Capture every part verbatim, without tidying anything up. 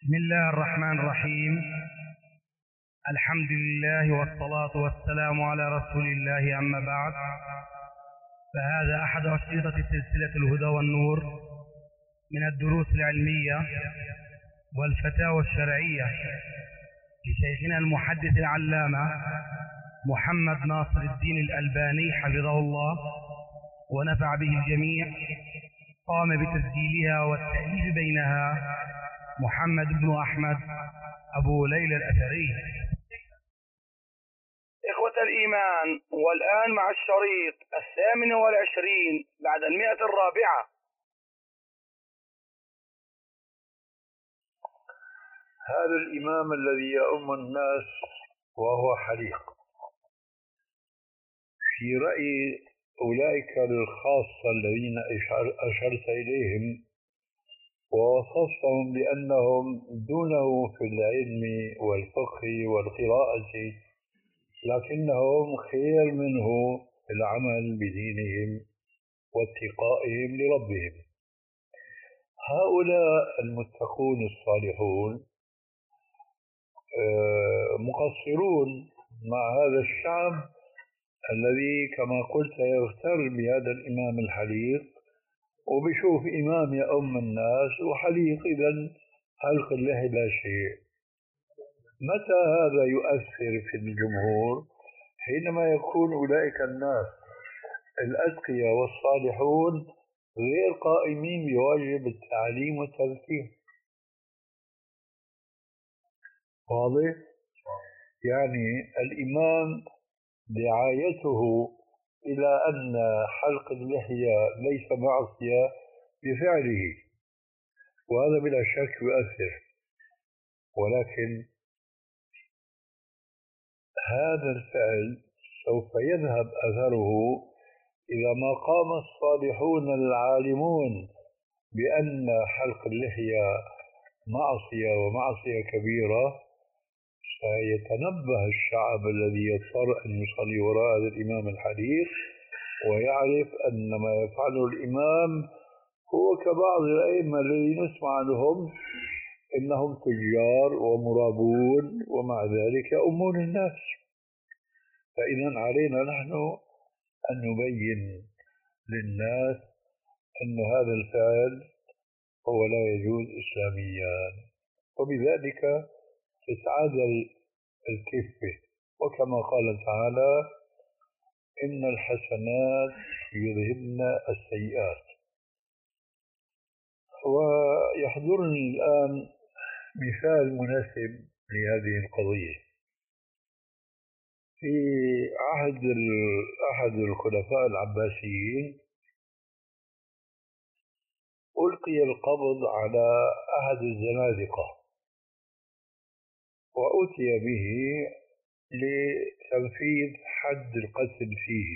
بسم الله الرحمن الرحيم. الحمد لله والصلاة والسلام على رسول الله، أما بعد، فهذا أحد أشرطة سلسلة الهدى والنور من الدروس العلمية والفتاوى الشرعية لشيخنا المحدث العلامة محمد ناصر الدين الألباني حفظه الله ونفع به الجميع. قام بتسجيلها والتأليف بينها محمد بن أحمد أبو ليلى الأثري. إخوة الإيمان، والآن مع الشريط الثامن والعشرين بعد المئة الرابعة. هذا الإمام الذي يؤم الناس وهو حليق، في رأي أولئك الخاصة الذين أشرت إليهم ووصفتهم بأنهم دونه في العلم والفقه والقراءة، لكنهم خير منه في العمل بدينهم واتقائهم لربهم. هؤلاء المتقون الصالحون مقصرون مع هذا الشعب الذي كما قلت يغتر بهذا الإمام الحليق وبشوف إمام يؤم الناس وحليق، إذن حلق الله لا شيء. متى هذا يؤثر في الجمهور؟ حينما يكون أولئك الناس الأتقياء والصالحون غير قائمين بواجب التعليم والتذكير. واضح؟ يعني الإمام دعايته إلى أن حلق اللحية ليس معصية بفعله، وهذا بلا شك يؤثر، ولكن هذا الفعل سوف يذهب أثره إذا ما قام الصالحون العالمون بأن حلق اللحية معصية ومعصية كبيرة. سيتنبه الشعب الذي يضطر أن يصلي وراء هذا الإمام الحليق ويعرف أن ما يفعله الإمام هو كبعض الأئمة الذين نسمع لهم إنهم تجار ومرابون ومع ذلك يؤمون الناس. فإذا علينا نحن أن نبين للناس أن هذا الفعل هو لا يجوز إسلاميا، وبذلك تتعادل الكفة. وكما قال تعالى: إن الحسنات يذهبن السيئات. ويحضرني الآن مثال مناسب لهذه القضية. في عهد أحد الخلفاء العباسيين ألقي القبض على أحد الزنادقة وأتي به لتنفيذ حد القتل فيه.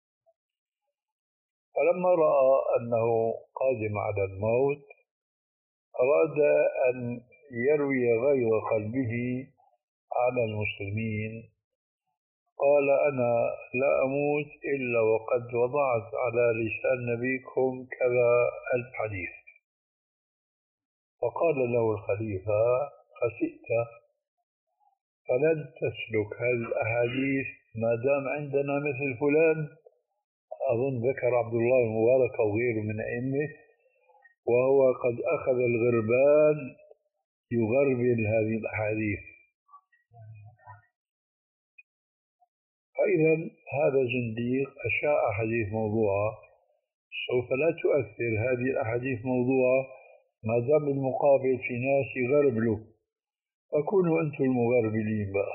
فلما رأى أنه قادم على الموت أراد أن يروي غيظ قلبه على المسلمين. قال: أنا لا أموت إلا وقد وضعت على لسان نبيكم كذا الحديث. فقال له الخليفة: خسئت، فلن تسلك هذه الأحاديث ما دام عندنا مثل فلان. أظن ذكر عبد الله المبارك أو غيره من أئمة، وهو قد أخذ الغربان يغربل هذه الأحاديث. فإذا هذا زنديق أشاع حديث موضوعة، سوف لا تؤثر هذه الأحاديث موضوعة ما دام المقابل في ناس يغربلوا، فكونوا أنتم المغربلين بقى.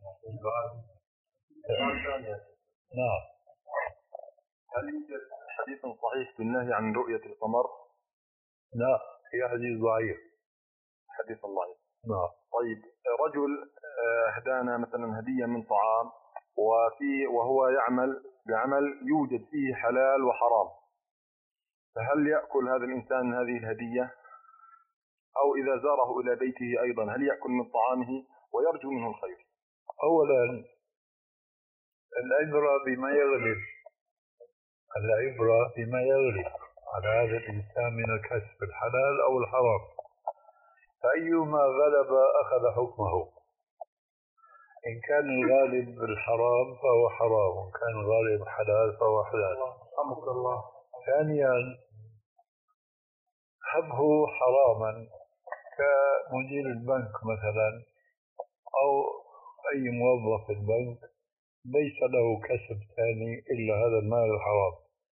نعم. هل يوجد حديث صحيح في النهي عن رؤية القمر؟ لا، هي حديث ضعيف. حديث ضعيف. نعم. طيب، رجل أهدانا مثلا هدية من طعام، وفي وهو يعمل بعمل يوجد فيه حلال وحرام، فهل يأكل هذا الإنسان هذه الهدية؟ أو إذا زاره إلى بيته أيضا هل يأكل من طعامه ويرجو منه الخير؟ أولا العبرة بما يغلب، العبرة بما يغلب على هذا الإنسان من الكسب الحلال أو الحرام. فأيما غلب أخذ حكمه. إن كان الغالب الحرام فهو حرام، وإن كان الغالب حلال فهو حلال. رحمك الله. ثانيا حبه حراما كمدير البنك مثلا أو أي موظف في البنك ليس له كسب ثاني إلا هذا المال الحرام.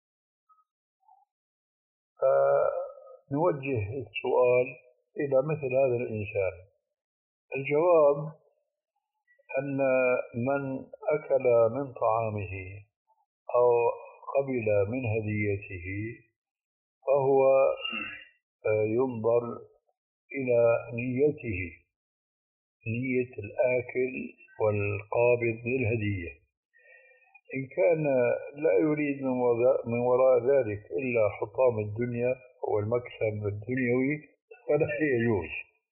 فنوجه السؤال إلى مثل هذا الإنسان. الجواب أن من أكل من طعامه أو قبل من هديته فهو ينظر إلى نيته، نية الآكل والقابض للهدية. إن كان لا يريد من وراء ذلك إلا حطام الدنيا والمكسب الدنيوي فلا يجوز.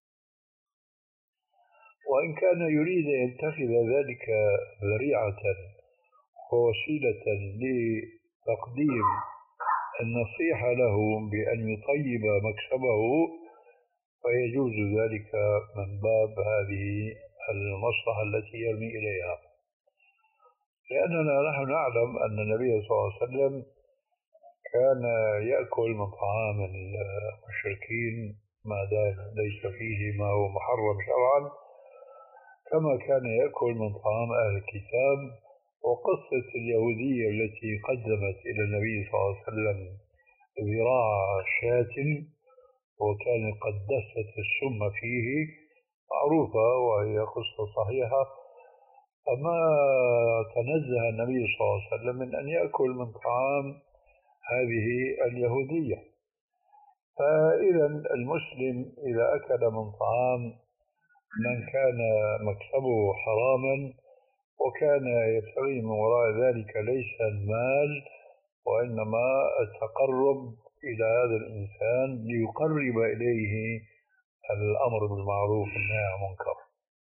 وإن كان يريد أن يتخذ ذلك ذريعة ووسيلة لتقديم النصيحة له بأن يطيب مكسبه فيجوز ذلك من باب هذه المصلحة التي يرمي إليها. لأننا نحن نعلم أن النبي صلى الله عليه وسلم كان يأكل من طعام المشركين ما دام ليس فيه ما هو محرم شرعا، كما كان يأكل من طعام أهل الكتاب. وقصة اليهودية التي قدمت إلى النبي صلى الله عليه وسلم ذراع شاة وكان قد دست السم فيه معروفة وهي قصة صحيحة. فما تنزه النبي صلى الله عليه وسلم من أن يأكل من طعام هذه اليهودية. فإذا المسلم إذا أكل من طعام من كان مكسبه حراما وكان يبتغي من وراء ذلك ليس المال وإنما التقرب إلى هذا الإنسان ليقرب إليه الأمر بالمعروف والنهي عن المنكر.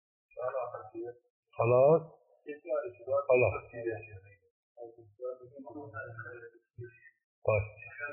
خلاص؟ خلاص. طيب.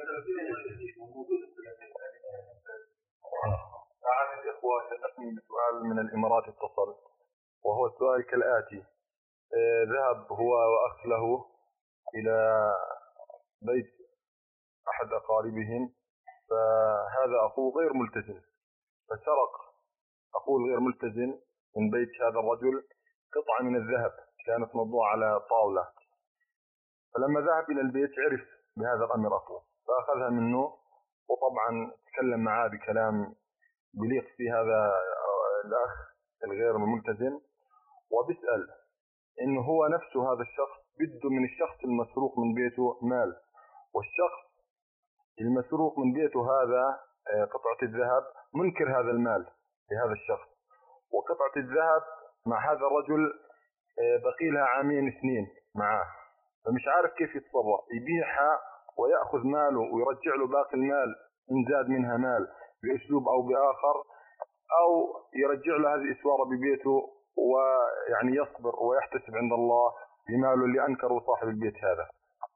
أحد الإخوة سألني بسؤال من الإمارات اتصل، وهو السؤال كالآتي: آه ذهب هو وأخ له إلى بيت أحد أقاربهم، فهذا أخوه غير ملتزم، فسرق أخوه الغير ملتزم من بيت هذا الرجل قطعة من الذهب كانت موضوعة على طاولة. فلما ذهب إلى البيت عرف بهذا الأمر أخوه، فأخذها منه، وطبعا تكلم معاه بكلام بليق في هذا الأخ الغير الملتزم، وبيسأل إنه هو نفسه هذا الشخص بده من الشخص المسروق من بيته مال، والشخص المسروق من بيته هذا قطعة الذهب منكر هذا المال لهذا الشخص، وقطعة الذهب مع هذا الرجل بقي لها عامين اثنين معاه، فمش عارف كيف يتصرف، يبيعها ويأخذ ماله ويرجع له باقي المال إن زاد منها مال بأسلوب أو بآخر، أو يرجع له هذه الإسوارة ببيته ويعني يصبر ويحتسب عند الله بماله اللي أنكره صاحب البيت هذا.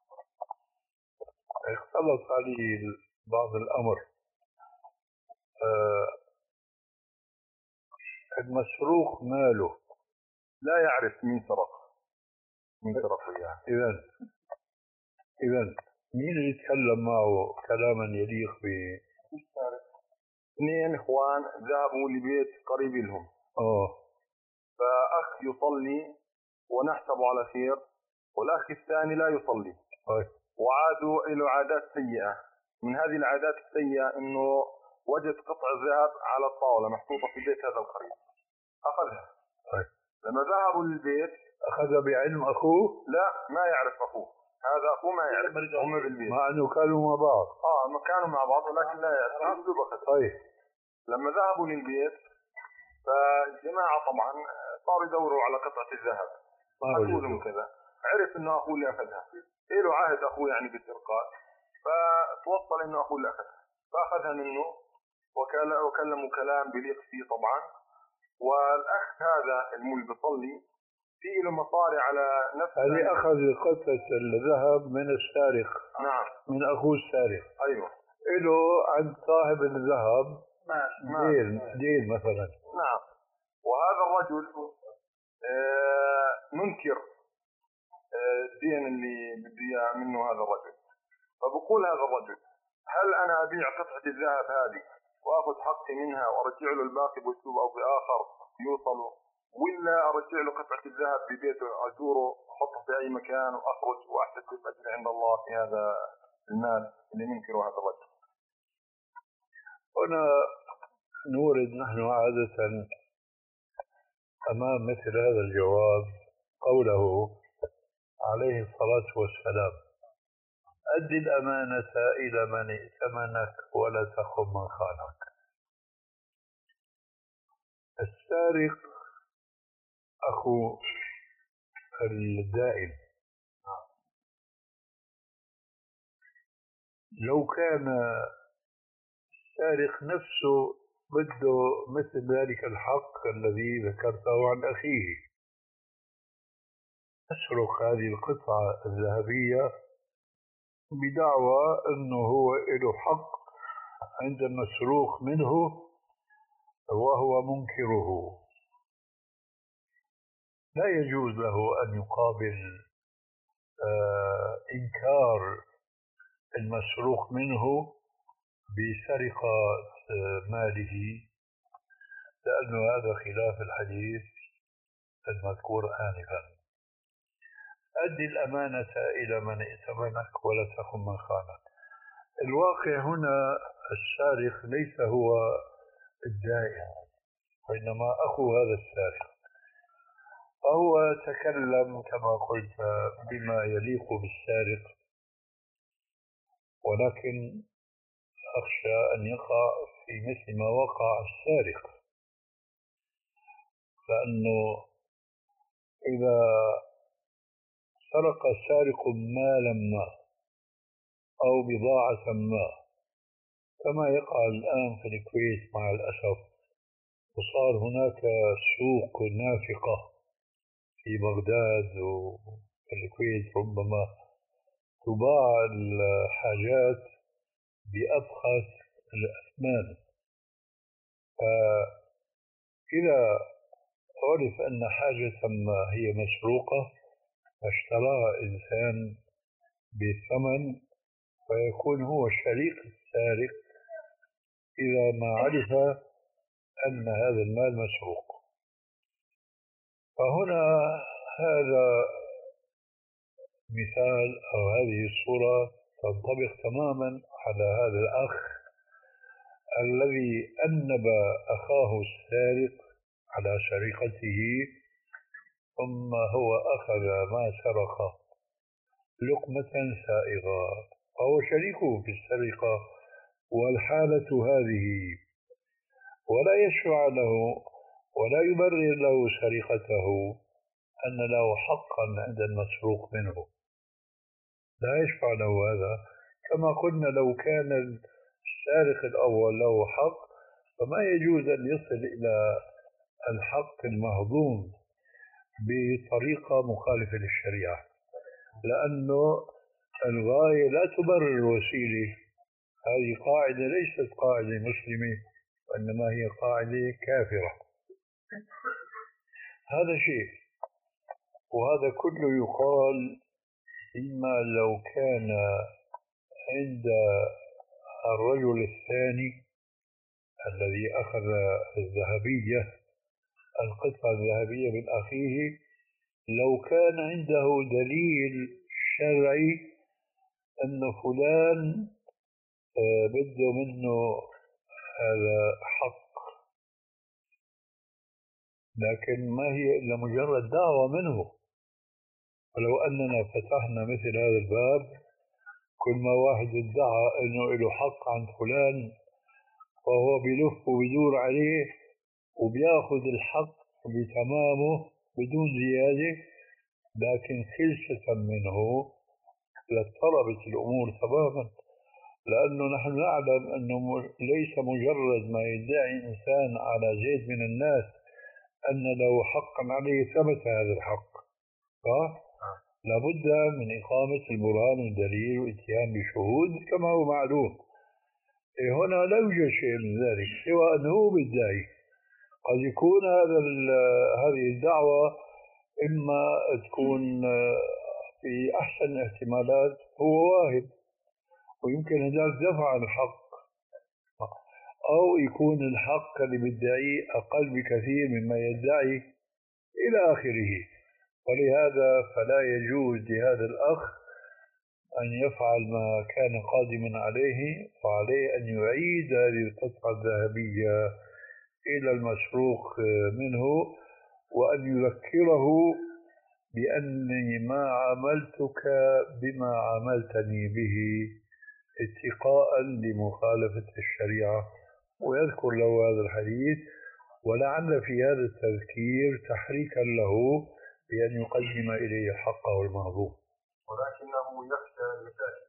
اختلط عليه بعض الأمر. آه المسروق ماله لا يعرف مين سرق مين سرق إياه. إذن إذن مين اللي يتكلم معه كلاما يليق به؟ اثنين إخوان ذهبوا لبيت قريب لهم، أوه. فأخ يصلي ونحسب على خير، والأخ الثاني لا يصلي. أوه. وعادوا إلى عادات سيئة. من هذه العادات السيئة إنه وجد قطع ذهب على الطاولة محطوطة في بيت هذا القريب، أخذها. أوه. لما ذهبوا للبيت أخذ بعلم أخوه؟ لا، ما يعرف أخوه، هذا أخوه ما يعرف هم بالبيت، مع أنه كانوا مع بعض. آه ما كانوا مع بعض ولكن لا يعرف. طيب. لما ذهبوا للبيت فالجماعة طبعا صاروا يدوروا على قطعة الذهب، حكوا لهم كذا، عرف إنه أخوه اللي أخذها، إيه له عهد أخوه يعني بالسرقات، فتوصل إنه أخوه اللي أخذها، فأخذها منه وكلموا كلام بليق فيه طبعا. والأخ هذا المول بيصلي فيه له مصاري على نفسه، هذه أخذ قطعة الذهب من السارق. نعم، من أخوه السارق. أيوة. إله عند صاحب الذهب دين دين مثلا. نعم. وهذا الرجل آه منكر آه الدين اللي بده اياه منه هذا الرجل. فبقول هذا الرجل هل انا ابيع قطعة الذهب هذه واخذ حقي منها وارجع له الباقي باسلوب او باخر يوصله، ولا ارجع له قطعة الذهب ببيته ازوره احطه في اي مكان واخرج واحتسب اجر عند الله في هذا المال اللي منكره هذا الرجل؟ هنا نورد نحن عادة أمام مثل هذا الجواب قوله عليه الصلاة والسلام: أد الأمانة إلى من ائتمنك ولا تخن من خانك. السارق أخو الدائن، لو كان السارق نفسه بده مثل ذلك الحق الذي ذكرته عن أخيه، تسرق هذه القطعة الذهبية بدعوى أنه هو له حق عند المسروق منه وهو منكره، لا يجوز له أن يقابل آه إنكار المسروق منه بسرقة ماله، لأن هذا خلاف الحديث المذكور آنفا: أد الأمانة إلى من ائتمنك ولا تخن من خانك. الواقع هنا السارق ليس هو الدائن، وإنما أخو هذا السارق، فهو تكلم كما قلت بما يليق بالسارق، ولكن أخشى أن يقع في مثل ما وقع السارق، لأنه إذا سرق سارق مالا ما أو بضاعة ما، كما يقع الآن في الكويت مع الأسف، وصار هناك سوق نافقة في بغداد وفي الكويت، ربما تباع الحاجات بأبخس الأثمان. فإذا عرف أن حاجة ما هي مسروقة فاشتراها إنسان بثمن، فيكون هو شريك السارق إذا ما عرف أن هذا المال مسروق. فهنا هذا مثال أو هذه الصورة تنطبق تماما على هذا الأخ الذي أنب أخاه السارق على سرقته، ثم هو أخذ ما سرق لقمة سائغة، فهو شريكه في السرقة والحالة هذه، ولا يشفع له ولا يبرر له سرقته أن له حقا عند المسروق منه، لا يشفع له هذا. كما قلنا لو كان السارق الأول له حق فما يجوز أن يصل إلى الحق المهضوم بطريقة مخالفة للشريعة، لأنه الغاية لا تبرر الوسيلة. هذه قاعدة ليست قاعدة مسلمة، وإنما هي قاعدة كافرة. هذا شيء، وهذا كله يقال فيما لو كان عند الرجل الثاني الذي أخذ الذهبية القطعة الذهبية من أخيه، لو كان عنده دليل شرعي أن فلان بده منه هذا حق، لكن ما هي إلا مجرد دعوة منه. ولو أننا فتحنا مثل هذا الباب، كل ما واحد ادعى أنه له حق عن فلان فهو بيلف وبيدور عليه وبياخذ الحق بتمامه بدون زيادة، لكن خلصة منه لاضطربت الأمور تماما، لأنه نحن نعلم أنه ليس مجرد ما يدعي إنسان على زيد من الناس أن له حقا عليه ثبت هذا الحق، لابد من إقامة البرهان والدليل والاتيان بشهود كما هو معلوم. هنا لا يوجد شيء من ذلك سوى أنه بالداعي. قد يكون هذا هذه الدعوة إما تكون في أحسن الاحتمالات هو واهب ويمكن هذاك دفع عن الحق، أو يكون الحق اللي بيدعيه أقل بكثير مما يدعي إلى آخره. ولهذا فلا يجوز لهذا الأخ أن يفعل ما كان قادما عليه، وعليه أن يعيد هذه القطعة الذهبية إلى المسروق منه، وأن يذكره بأني ما عاملتك بما عاملتني به اتقاء لمخالفة الشريعة، ويذكر له هذا الحديث، ولعل في هذا التذكير تحريكا له بأن يقدم إليه حقه المهضوم. ولكنه يخشى المشاكل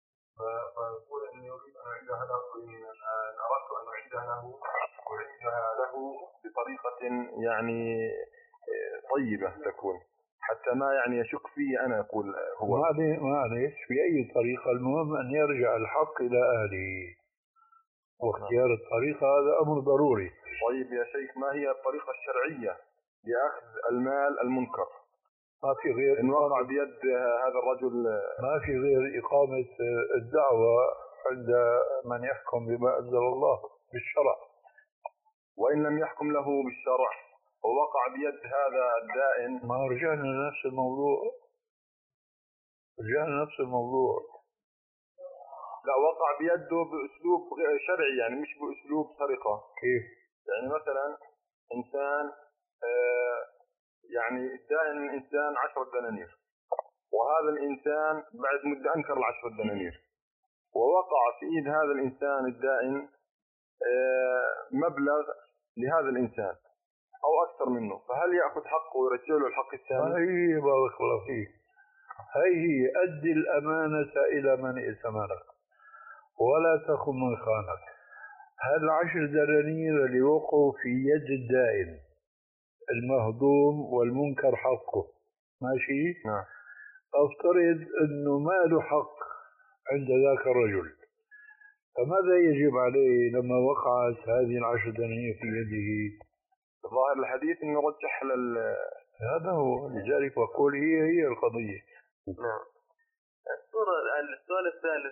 فيقول اني اريد ان اعيدها له، ان اردت ان اعيدها له اعيدها له بطريقه يعني طيبه تكون حتى ما يعني يشك فيه. انا اقول هو معلش باي طريقه، المهم ان يرجع الحق الى اهله، واختيار الطريقه هذا امر ضروري. طيب يا شيخ، ما هي الطريقه الشرعيه لاخذ المال المنكر؟ ما في غير إن وقع بيد هذا الرجل، ما في غير إقامة الدعوة عند من يحكم بما أنزل الله بالشرع. وإن لم يحكم له بالشرع ووقع بيد هذا الدائن، ما رجعنا لنفس الموضوع رجعنا لنفس الموضوع لا، وقع بيده بأسلوب شرعي، يعني مش بأسلوب سرقة. كيف؟ يعني مثلا إنسان آه يعني ادعى ان الانسان عشرة دنانير، وهذا الانسان بعد مدة انكر العشرة دنانير، ووقع في ايد هذا الانسان الدائن مبلغ لهذا الانسان او اكثر منه، فهل ياخذ حقه ويرجع له الحق الثاني؟ هي بارك الله فيك، هي ادي الامانة الى من ائتمنك ولا تخن من خانك. هالعشر دنانير اللي وقعوا في يد الدائن المهضوم والمنكر حقه، ماشي؟ نعم. افترض انه ما له حق عند ذاك الرجل، فماذا يجب عليه لما وقعت هذه العشر دنانير في يده؟ ظاهر الحديث انه رجح لل هذا هو، لذلك بقول هي هي القضية. نعم. الصورة السؤال الثالث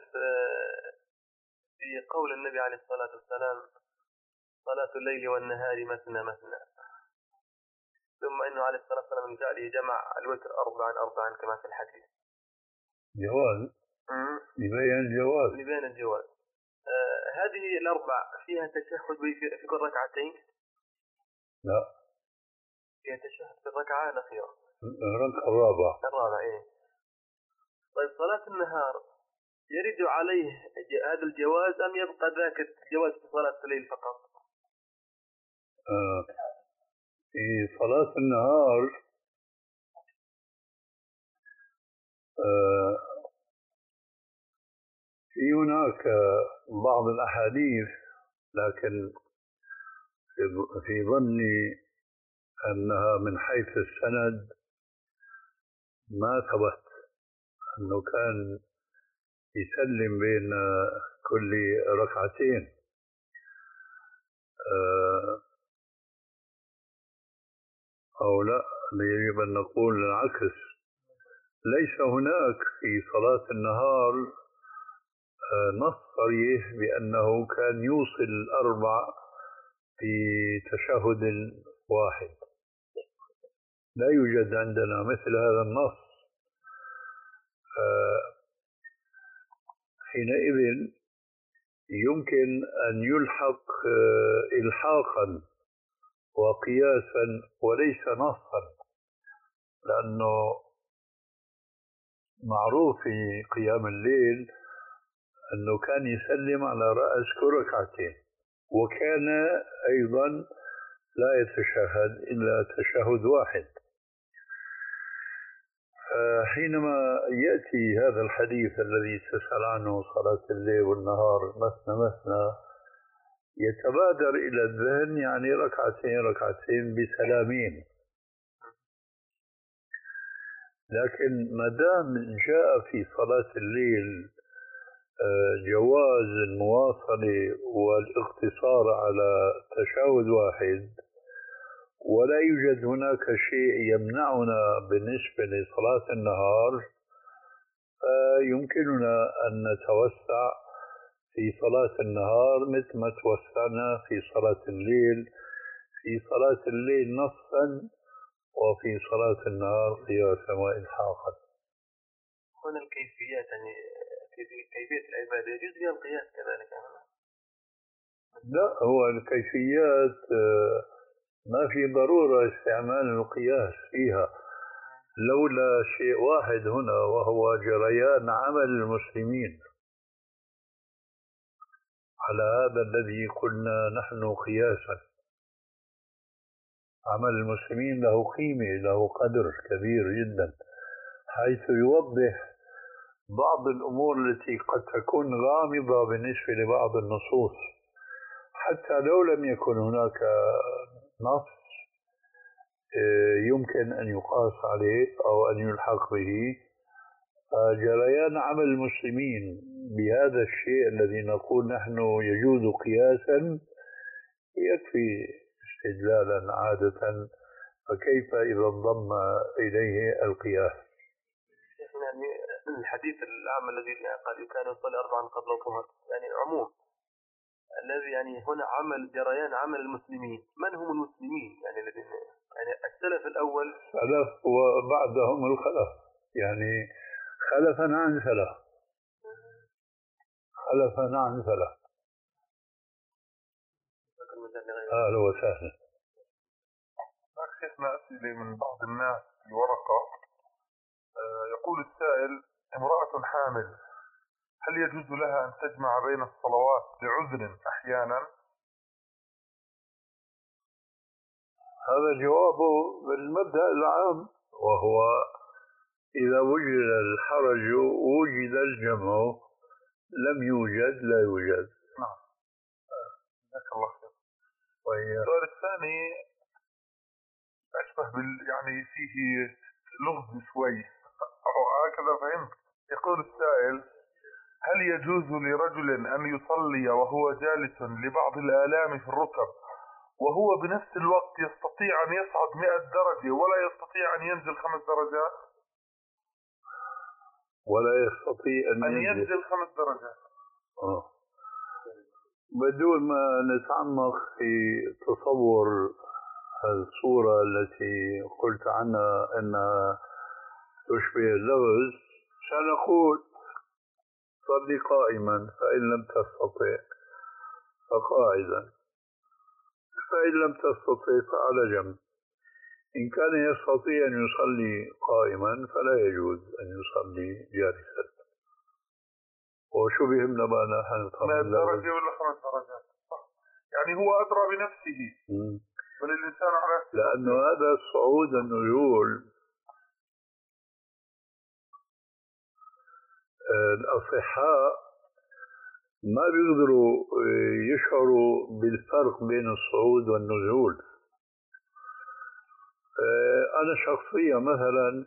في قول النبي عليه الصلاة والسلام: صلاة الليل والنهار مثنى مثنى، ثم انه عليه الصلاة والسلام جاء لي جمع الوتر أربعا أربعا كما في الحديث. جواز، لبيان الجواز، لبيان الجواز. آه هذه الأربع فيها تشهد في كل ركعتين؟ لا، فيها تشهد في الركعة الأخيرة، الركعة الرابعة. الرابعة إيه. طيب صلاة النهار يرد عليه هذا الجواز أم يبقى ذاك الجواز في صلاة الليل فقط؟ آه. في صلاة النهار آه في هناك بعض الأحاديث، لكن في ظني أنها من حيث السند ما ثبت أنه كان يسلم بين كل ركعتين. آه أو لا، يجب أن نقول العكس، ليس هناك في صلاة النهار نص صريح بأنه كان يوصل الأربع في تشهد واحد، لا يوجد عندنا مثل هذا النص. حينئذ يمكن أن يلحق إلحاقا وقياسا وليس نصا، لأنه معروف في قيام الليل أنه كان يسلم على رأس كل ركعتين، وكان أيضا لا يتشهد إلا تشهد واحد. حينما يأتي هذا الحديث الذي تسأل عنه صلاة الليل والنهار مثنى مثنى، يتبادر إلى الذهن يعني ركعتين ركعتين بسلامين، لكن ما دام جاء في صلاة الليل جواز المواصلة والاقتصار على تشهد واحد، ولا يوجد هناك شيء يمنعنا بالنسبة لصلاة النهار، فيمكننا أن نتوسع في صلاة النهار مثل ما توسعنا في صلاة الليل، في صلاة الليل نصا وفي صلاة النهار قياسا وإلحاقا. هنا الكيفيات يعني كيفية العبادة يجوز بها القياس كذلك؟ لا، هو الكيفيات ما في ضرورة استعمال القياس فيها، لولا شيء واحد هنا وهو جريان عمل المسلمين على هذا الذي قلنا نحن قياسا. عمل المسلمين له قيمة، له قدر كبير جدا، حيث يوضح بعض الأمور التي قد تكون غامضة بالنسبة لبعض النصوص، حتى لو لم يكن هناك نص يمكن أن يقاس عليه أو أن يلحق به. جريان عمل المسلمين بهذا الشيء الذي نقول نحن يجوز قياسا يكفي استدلالا عادة، فكيف إذا انضم إليه القياس؟ يعني الحديث العام الذي قال كان يصلي أربعا قبل الظهر، يعني عموم الذي يعني هنا عمل جريان عمل المسلمين. من هم المسلمين؟ يعني الذين يعني السلف الأول، سلف وبعدهم الخلف، يعني خلفا عن سلف، خلفا عن سلف. أهلا وسهلا. شيخنا أسئلة من بعض الناس في ورقة. يقول السائل: امرأة حامل هل يجوز لها أن تجمع بين الصلوات لعذر أحيانا؟ هذا جوابه بالمبدأ العام، وهو إذا وجد الحرج وجد الجمع، لم يوجد لا يوجد. نعم. جزاك الله خير. طيب. السؤال الثاني أشبه بال يعني فيه لغز شوي أو هكذا فهمت. يقول السائل: هل يجوز لرجل أن يصلي وهو جالس لبعض الآلام في الركب وهو بنفس الوقت يستطيع أن يصعد مئة درجة ولا يستطيع أن ينزل خمس درجات؟ ولا يستطيع أن, أن ينزل, ينزل خمس درجات. آه. بدون ما نتعمق في تصور الصورة التي قلت عنها أنها تشبه اللغز، سنقول صلي قائما، فإن لم تستطع فقاعدا، فإن لم تستطع فعلى جنب. إن كان يستطيع أن يصلي قائما فلا يجوز أن يصلي جالسا. وشو بيهمنا بقى نحن مئة درجة ولا خمس درجات؟ يعني هو أدرى بنفسه. م. بل الإنسان على لأنه هذا الصعود النزول الأصحاء ما بيقدروا يشعروا بالفرق بين الصعود والنزول. أنا شخصيا مثلا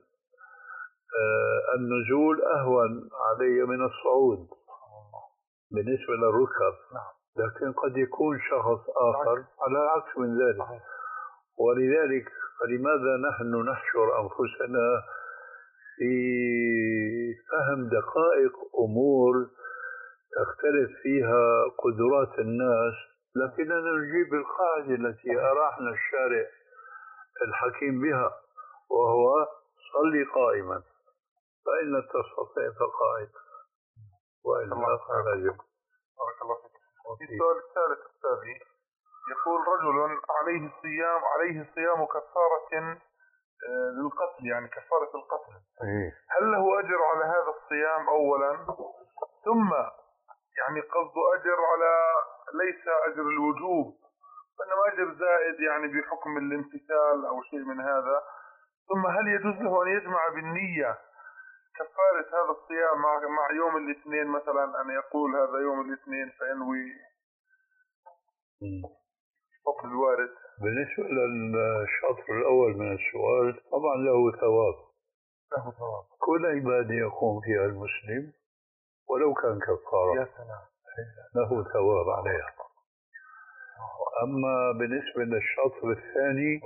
النزول أهون علي من الصعود بالنسبة للركب، لكن قد يكون شخص آخر على العكس من ذلك. ولذلك فلماذا نحن نحشر أنفسنا في فهم دقائق أمور تختلف فيها قدرات الناس، لكننا نجيب القاعدة التي أراحنا الشارع الحكيم بها، وهو صلي قائما، فإن لم تستطع فقاعد، وإلا فعلى جنب. بارك الله فيك. السؤال الثالث التالي يقول: رجل عليه الصيام عليه صيام كفارة للقتل، يعني كفارة القتل، هل له أجر على هذا الصيام أولا؟ ثم يعني قصد أجر على ليس أجر الوجوب وإنما أجر زائد يعني بحكم الامتثال أو شيء من هذا. ثم هل يجوز له أن يجمع بالنية كفارة هذا الصيام مع مع يوم الاثنين مثلا، أن يقول هذا يوم الاثنين فينوي فضل الوارد؟ بالنسبة للشطر الأول من السؤال، طبعا له ثواب. له ثواب. كل عبادة يقوم فيها المسلم ولو كان كفارة يا سلام له ثواب عليها. أما بالنسبة للشطر الثاني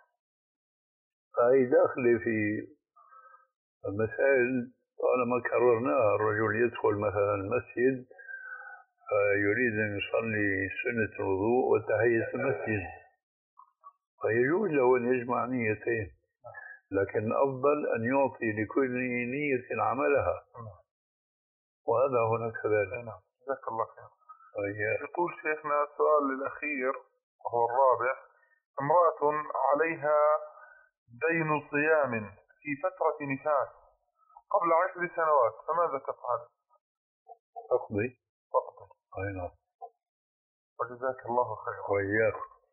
فهي داخلة في المسائل طالما كررناها. الرجل يدخل مثلا المسجد فيريد أن يصلي سنة الوضوء وتحية المسجد، فيجوز له أن يجمع نيتين، لكن الأفضل أن يعطي لكل نية عملها، وهذا هنا كذلك. جزاك الله خير. يقول شيخنا السؤال الأخير وهو الرابع: امرأة عليها دين صيام في فترة نفاس قبل عشر سنوات، فماذا تفعل؟ تقضي تقضي. أي نعم. وجزاك الله خير. وإياك.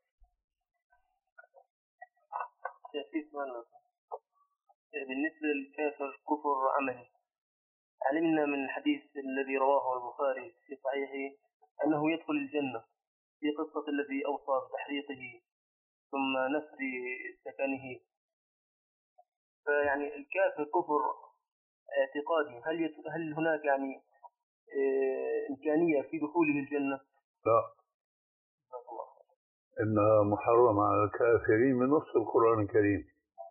بالنسبة للكافر كفر عملي، علمنا من الحديث الذي رواه البخاري في صحيحه أنه يدخل الجنة في قصة الذي أوصى بتحريقه ثم نسر سكنه. فيعني الكافر كفر اعتقادي، هل هل هناك يعني إمكانية في دخوله الجنة؟ لا، إنها محرمة على الكافرين من نص القرآن الكريم.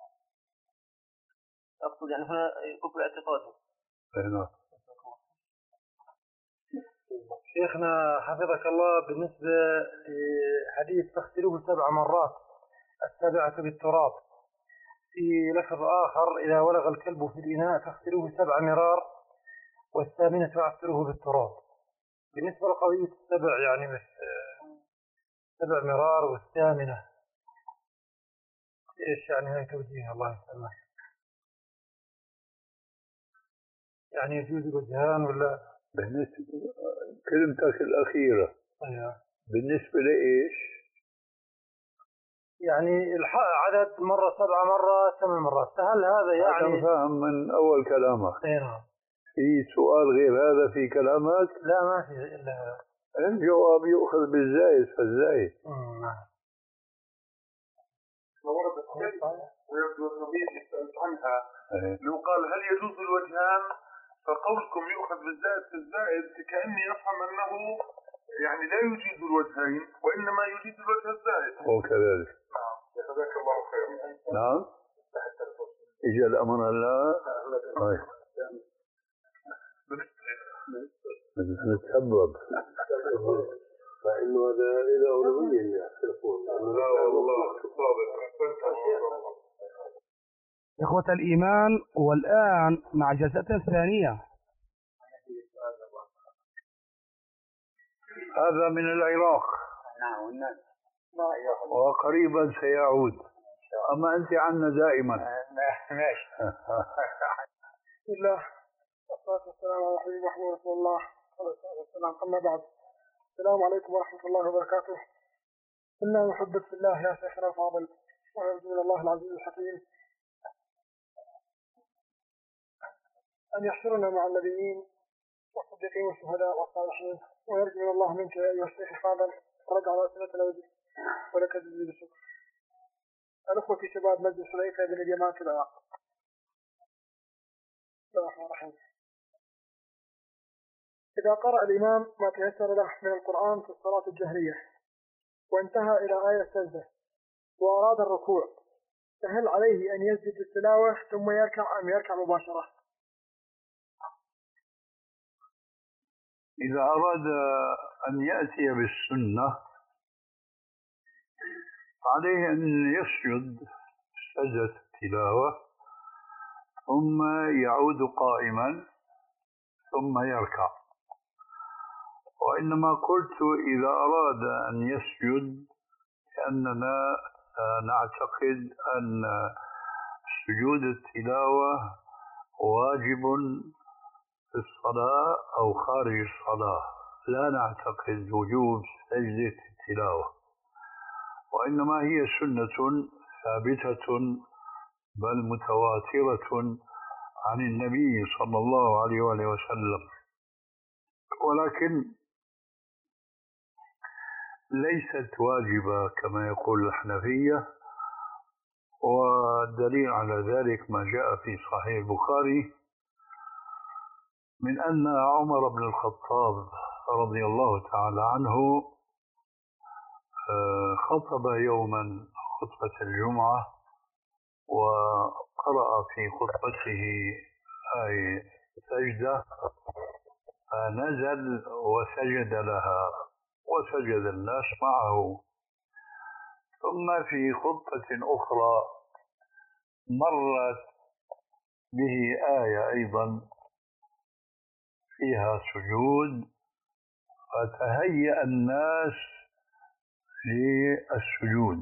أقصد يعني هنا كفر اعتقادي. نعم. شيخنا حفظك الله، بالنسبة لحديث تغسلوه سبع مرات السابعة بالتراب، في لفظ آخر إذا ولغ الكلب في الإناء تغسلوه سبع مرار والثامنة تعصروه بالتراب. بالنسبة لقضية السبع يعني بس سبع مرار والثامنة إيش يعني هاي توجيه؟ الله يسلمك، يعني يجوز الوجهان ولا؟ بالنسبة كلمتك الأخيرة أيوة. بالنسبة لإيش؟ يعني عدد مرة سبعة مرة ثمان مرات، فهل هذا يعني؟ هذا فهم من أول كلامك. نعم. في سؤال غير هذا في كلامك؟ لا ما في إلا هذا. الجواب يؤخذ بالزايد فالزايد. نعم. وردت كلمة ويبدو أنه هي اللي سألت عنها. لو قال هل يجوز الوجهان، فقولكم يؤخذ بالزائد في الزائد كأني أفهم أنه يعني لا يجيز الوجهين وإنما يجيز الوجه الزائد. هو كذلك. نعم. جزاك الله خير. نعم. إجا الأمر الله. طيب. نتسبب. فإنه هذا إذا أولوية يختلفون. لا والله صادق. إخوة الإيمان، والآن مع جلسة ثانية. هذا من العراق وقريبا سيعود، أما أنت عنا دائما. ماشي. بسم الله والصلاة والسلام على حبيب محمد رسول الله صلى الله عليه وسلم. أما بعد، السلام عليكم ورحمة الله وبركاته. إنا نحبك في الله يا شيخنا الفاضل، ونرجو من الله العزيز الحكيم أن يحشرنا مع النبيين والصديقين والشهداء والصالحين، ويرجو من الله منك يا أيها الشيخ الفاضل الرد على أسئلتنا ولك جزيل الشكر. الأخوة في شباب مسجد حليفة بن اليمان في العراق. بسم الله الرحمن الرحيم. إذا قرأ الإمام ما تيسر له من القرآن في الصلاة الجهرية وانتهى إلى آية السجدة وأراد الركوع، فهل عليه أن يسجد التلاوة ثم يركع أم يركع مباشرة؟ إذا أراد أن يأتي بالسنة عليه أن يسجد سجدة التلاوة ثم يعود قائما ثم يركع. وإنما قلت إذا أراد أن يسجد لأننا نعتقد أن سجود التلاوة واجب في الصلاة أو خارج الصلاة، لا نعتقد وجوب سجدة التلاوة، وإنما هي سنة ثابتة بل متواترة عن النبي صلى الله عليه وآله وسلم، ولكن ليست واجبة كما يقول الحنفية. والدليل على ذلك ما جاء في صحيح البخاري من أن عمر بن الخطاب رضي الله تعالى عنه خطب يوما خطبة الجمعة، وقرأ في خطبته آية سجدة، فنزل وسجد لها وسجد الناس معه. ثم في خطبة أخرى مرت به آية أيضا فيها سجود، فتهيأ الناس للسجود،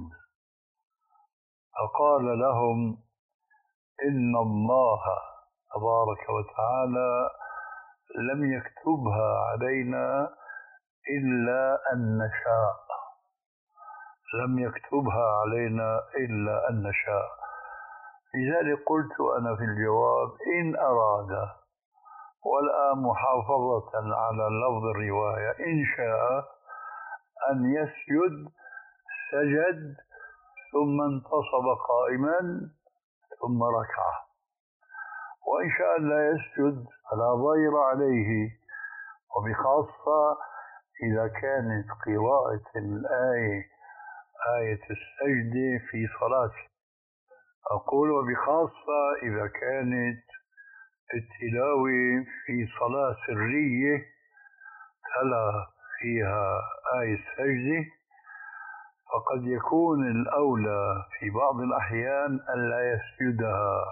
فقال لهم إن الله تبارك وتعالى لم يكتبها علينا إلا أن نشاء، لم يكتبها علينا إلا أن نشاء. لذلك قلت أنا في الجواب إن أراد، والآن محافظة على لفظ الرواية، إن شاء أن يسجد سجد ثم انتصب قائما ثم ركع، وإن شاء لا يسجد فلا ضير عليه، وبخاصة إذا كانت قراءة الآية آية السجدة في صلاته. أقول وبخاصة إذا كانت التلاوة في صلاة سرية تلا فيها آية السجدة، فقد يكون الأولى في بعض الأحيان ألا يسجدها،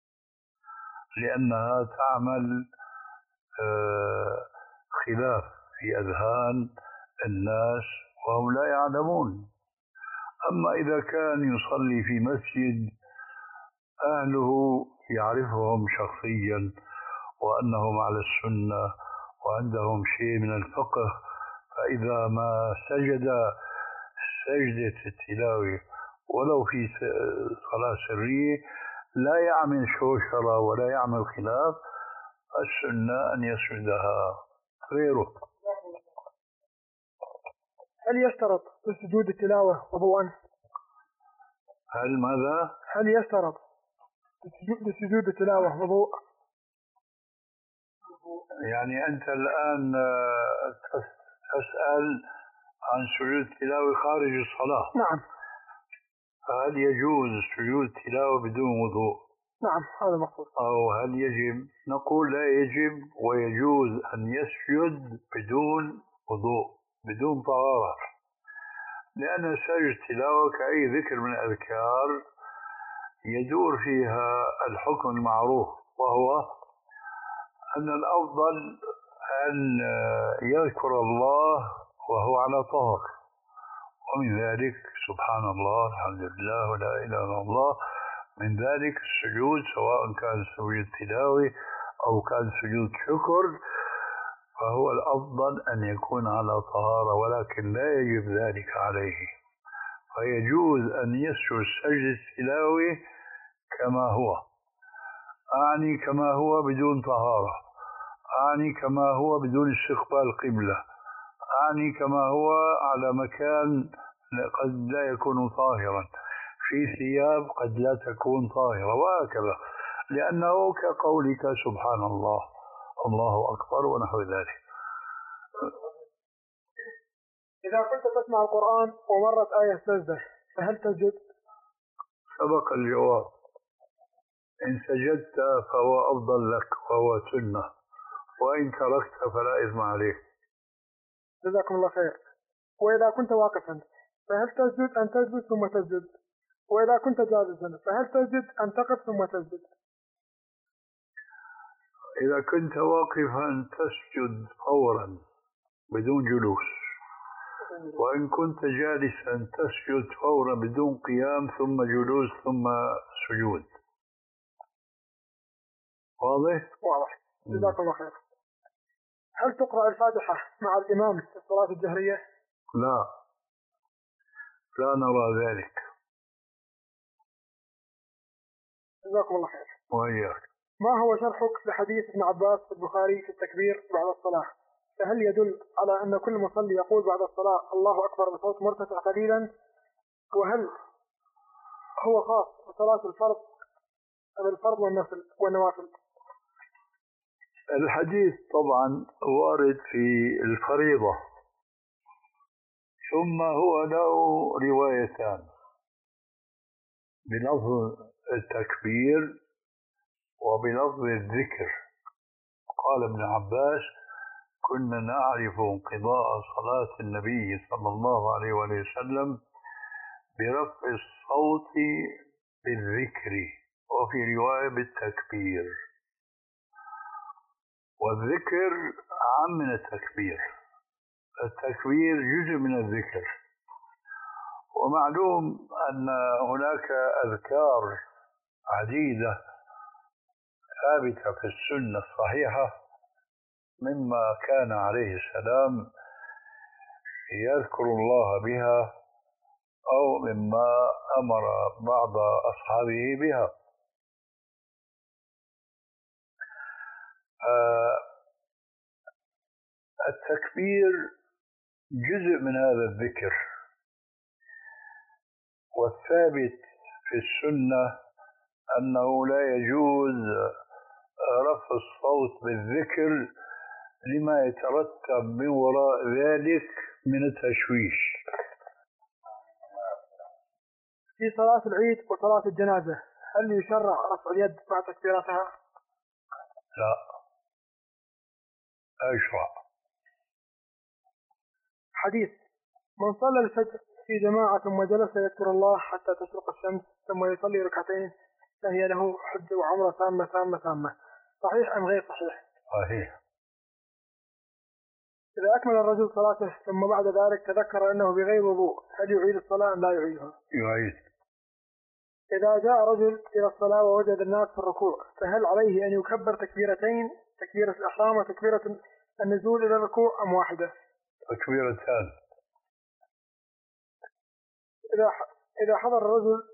لأنها تعمل خلاف في أذهان الناس وهم لا يعلمون. أما إذا كان يصلي في مسجد أهله يعرفهم شخصيا وأنهم على السنة وعندهم شيء من الفقه، فإذا ما سجد سجدة التلاوة ولو في صلاة سرية لا يعمل شوشرة ولا يعمل خلاف، السنة أن يسجدها غيره. هل يشترط لسجود التلاوة وضوءا؟ هل ماذا؟ هل يشترط لسجود التلاوة وضوء؟ يعني أنت الآن تسأل عن سجود التلاوة خارج الصلاة. نعم. فهل يجوز سجود التلاوة بدون وضوء؟ نعم هذا مقصود. أو هل يجب؟ نقول لا يجب، ويجوز أن يسجد بدون وضوء بدون طهارة، لأن سجد التلاوة كأي ذكر من الأذكار يدور فيها الحكم المعروف، وهو أن الأفضل أن يذكر الله وهو على طهر، ومن ذلك سبحان الله الحمد لله ولا إله إلا الله. من ذلك السجود سواء كان سجود تلاوة أو كان سجود شكر، فهو الأفضل أن يكون على طهارة، ولكن لا يجب ذلك عليه، فيجوز أن يسجد سجد التلاوة كما هو، أعني كما هو بدون طهارة، أعني كما هو بدون استقبال قبلة، أعني كما هو على مكان قد لا يكون طاهرا، في ثياب قد لا تكون طاهرة، وهكذا، لأنه كقولك سبحان الله الله أكبر ونحو ذلك. إذا كنت تسمع القرآن ومرت آية سجدة فهل تسجد؟ سبق الجواب، إن سجدت فهو أفضل لك وهو سنة، وإن تركت فلا إثم عليك. جزاكم الله خير. وإذا كنت واقفا فهل تسجد أن تسجد ثم تسجد؟ وإذا كنت جالسا فهل تسجد أن تقف ثم تسجد؟ إذا كنت واقفا تسجد فورا بدون جلوس، وإن كنت جالسا تسجد فورا بدون قيام ثم جلوس ثم سجود. واضح؟ واضح. جزاك الله خير. هل تقرأ الفاتحة مع الإمام في الصلاة الجهرية؟ لا، لا نرى ذلك. جزاكم الله خير. وإياك. ما هو شرحك لحديث ابن عباس في البخاري في التكبير بعد الصلاة؟ فهل يدل على أن كل مصلي يقول بعد الصلاة الله أكبر بصوت مرتفع قليلا؟ وهل هو خاص بصلاة الفرض أم الفرض والنفل والنوافل؟ الحديث طبعا وارد في الفريضة، ثم هو له روايتان بلفظ التكبير وبلفظ الذكر. قال ابن عباس: كنا نعرف انقضاء صلاة النبي صلى الله عليه وسلم برفع الصوت بالذكر، وفي رواية بالتكبير، والذكر عام من التكبير، التكبير جزء من الذكر. ومعلوم أن هناك أذكار عديدة ثابتة في السنة الصحيحة، مما كان عليه السلام يذكر الله بها أو مما أمر بعض أصحابه بها. التكبير جزء من هذا الذكر، والثابت في السنة أنه لا يجوز رفع الصوت بالذكر لما يترتب من وراء ذلك من التشويش. في صلاة العيد وصلاة الجنازة هل يشرع رفع اليد مع تكبيرتها؟ لا، لا يشرع. حديث: من صلى الفجر في جماعة ثم جلس يذكر الله حتى تشرق الشمس ثم يصلي ركعتين فهي له حج وعمرة تامة تامة تامة، صحيح أم غير صحيح؟ صحيح. إذا أكمل الرجل صلاته ثم بعد ذلك تذكر أنه بغير وضوء هل يعيد الصلاة أم لا يعيدها؟ يعيد. إذا جاء رجل إلى الصلاة ووجد الناس في الركوع فهل عليه أن يكبر تكبيرتين، تكبيرة الإحرام وتكبيرة النزول إلى الركوع أم واحدة؟ تكبيرتان. إذا إذا حضر الرجل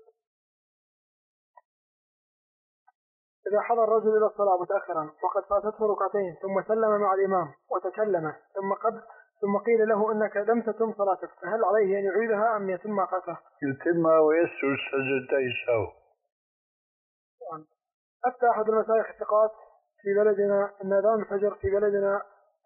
إذا حضر الرجل إلى الصلاة متأخرا وقد فاتته ركعتين ثم سلم مع الإمام وتكلم ثم قبل ثم قيل له أنك لم تتم صلاتك فهل عليه أن يعيدها أم يتم ما فاته؟ يتم ويسجد سجدتي السهو. أفتى أحد المشايخ الثقات في بلدنا أن أذان الفجر في بلدنا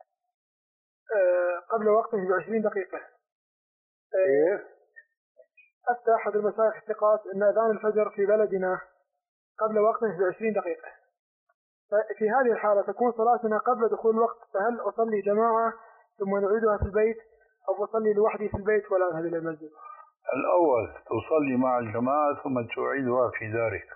قبل وقته بعشرين دقيقة. إيه؟ أفتى أحد المشايخ الثقات أن أذان الفجر في بلدنا قبل وقته بعشرين دقيقة. في هذه الحالة تكون صلاتنا قبل دخول الوقت، فهل أصلي جماعة ثم نعيدها في البيت أو أصلي لوحدي في البيت ولا أذهب إلى المسجد؟ الأول تصلي مع الجماعة ثم تعيدها في دارك.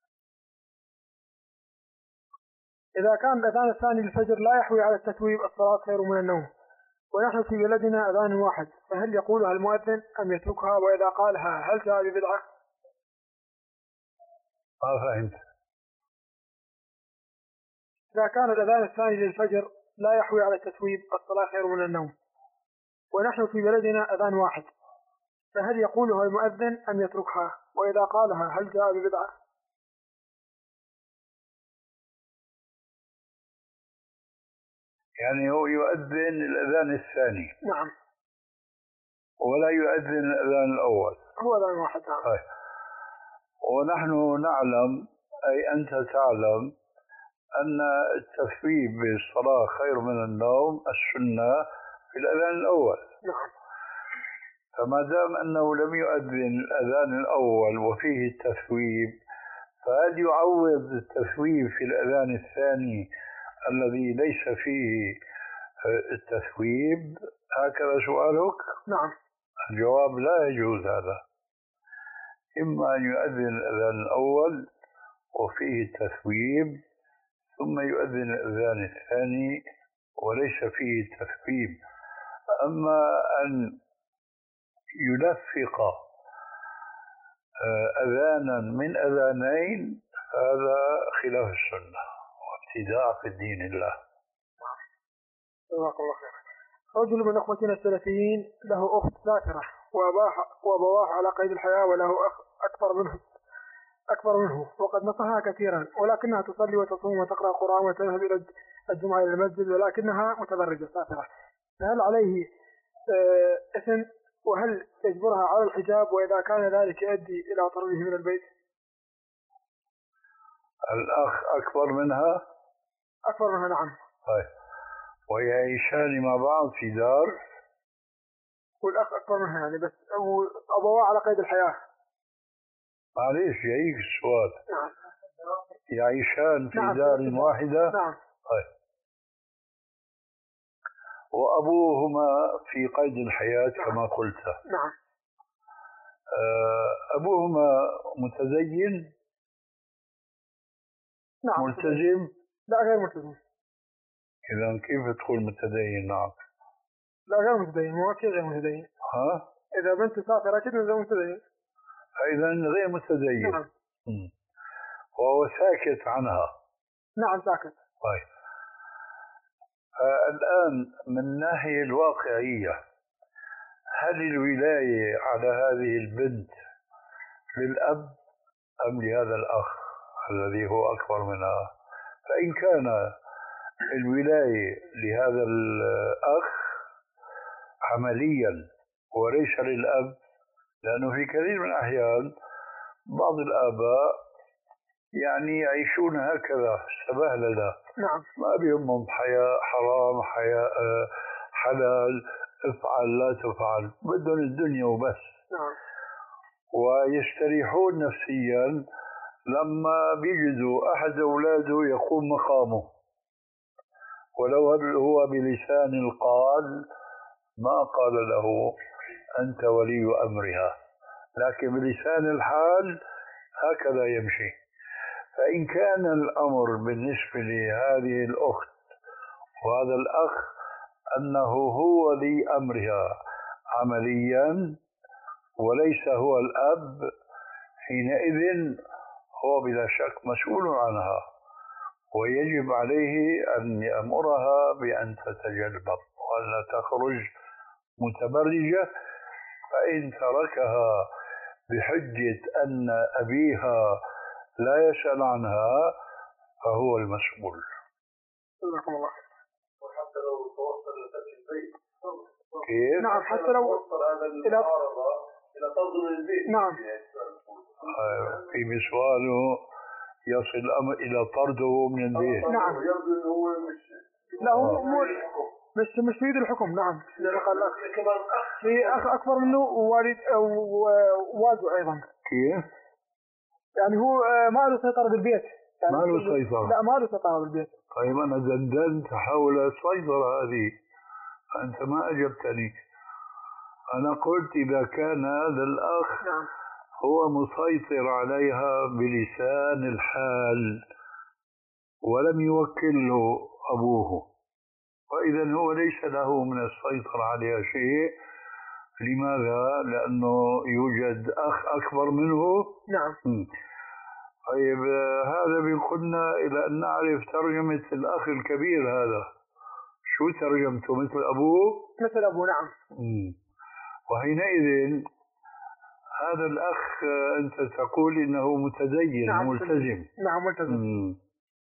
إذا كان الأذان الثاني للفجر لا يحوي على التثويب الصلاة خير من النوم، ونحن في بلدنا أذان واحد، فهل يقولها المؤذن أم يتركها؟ وإذا قالها هل جاء ببدعة؟ ما فهمت. إذا كان الأذان الثاني للفجر لا يحوي على التثويب الصلاة خير من النوم، ونحن في بلدنا أذان واحد، فهل يقولها المؤذن أم يتركها؟ وإذا قالها هل جاء ببدعة؟ يعني هو يؤذن الأذان الثاني. نعم. ولا يؤذن الأذان الأول. هو أذان واحد. نعم. طيب. ونحن نعلم، أي أنت تعلم، أن التثويب بالصلاة خير من النوم السنة في الأذان الأول. نعم. فما دام أنه لم يؤذن الأذان الأول وفيه التثويب، فهل يعوض التثويب في الأذان الثاني الذي ليس فيه التثويب؟ هكذا سؤالك؟ نعم. الجواب: لا يجوز هذا. إما أن يؤذن الأذان الأول وفيه التثويب ثم يؤذن الأذان الثاني وليس فيه التثويب. أما أن يلفق أذانا من أذانين هذا خلاف السنة وابتداع في الدين الله. جزاك الله خير. رجل من أخوتنا السلفيين له أخت سافرة وأبواه على قيد الحياة وله أخ أكبر منه أكبر منه وقد نصحها كثيرا، ولكنها تصلي وتصوم وتقرأ القرآن وتذهب إلى الجمعة إلى المسجد، ولكنها متبرجة سافرة، فهل عليه إثم؟ وهل يجبرها على الحجاب؟ وإذا كان ذلك يؤدي إلى طرده من البيت؟ الأخ أكبر منها؟ أكبر منها. نعم. طيب ويعيشان مع بعض في دار؟ والأخ أكبر منها يعني، بس أبواه على قيد الحياة. معليش يعيش السؤال. نعم. يعيشان في نعم. دار واحدة؟ نعم. طيب وأبوهما في قيد الحياة. نعم. كما قلت. نعم. أبوهما متدين؟ نعم. ملتزم؟ لا غير ملتزم. إذا كيف تقول متدين؟ نعم. لا غير متدين، مو أكيد غير متدين. ها؟ إذا بنت سافرة أكيد غير متدين. إذا غير متدين. نعم. م. وهو ساكت عنها. نعم ساكت. طيب الآن من الناحية الواقعية هل الولاية على هذه البنت للأب أم لهذا الأخ الذي هو أكبر منها؟ فإن كان الولاية لهذا الأخ عمليا وليس للأب، لأنه في كثير من الأحيان بعض الآباء يعني يعيشون هكذا سبهللة. نعم. ما بيهمهم حياء حرام حياء حلال، افعل لا تفعل، بدهم الدنيا وبس. نعم. ويستريحون نفسيا لما بيجدوا أحد أولاده يقوم مقامه، ولو هو بلسان القال ما قال له أنت ولي أمرها، لكن بلسان الحال هكذا يمشي. فإن كان الأمر بالنسبة لهذه الأخت وهذا الأخ أنه هو ولي أمرها عمليا وليس هو الأب، حينئذ هو بلا شك مسؤول عنها، ويجب عليه أن يأمرها بأن تتجلبب وأن تخرج متبرجة. فإن تركها بحجة أن أبيها لا يسأل عنها فهو المسؤول. جزاكم الله. وحتى لو توصل لفتح البيت كيف؟ نعم حتى لو توصل هذا المعارضة إلى طرد من البيت. نعم. في سؤاله يصل الأمر إلى طرده من البيت. نعم. يبدو أنه هو مش لا هو مو مش مش في يد الحكم. نعم. كمان في أخ أكبر منه ووالد ووالده أيضا. كيف؟ يعني هو ما له سيطرة بالبيت. يعني ما له سيطرة. لا ما له سيطرة بالبيت. طيب أنا دندنت حول السيطرة هذه، أنت ما أجبتني. أنا قلت إذا كان هذا الأخ نعم. هو مسيطر عليها بلسان الحال ولم يوكله أبوه، وإذا هو ليس له من السيطرة عليها شيء. لماذا؟ لأنه يوجد أخ أكبر منه. نعم. طيب هذا بيقودنا إلى أن نعرف ترجمة الأخ الكبير هذا. شو ترجمته؟ مثل أبوه؟ مثل أبوه. نعم. مم. وحينئذ هذا الأخ أنت تقول إنه متدين. نعم. ملتزم. نعم ملتزم. مم.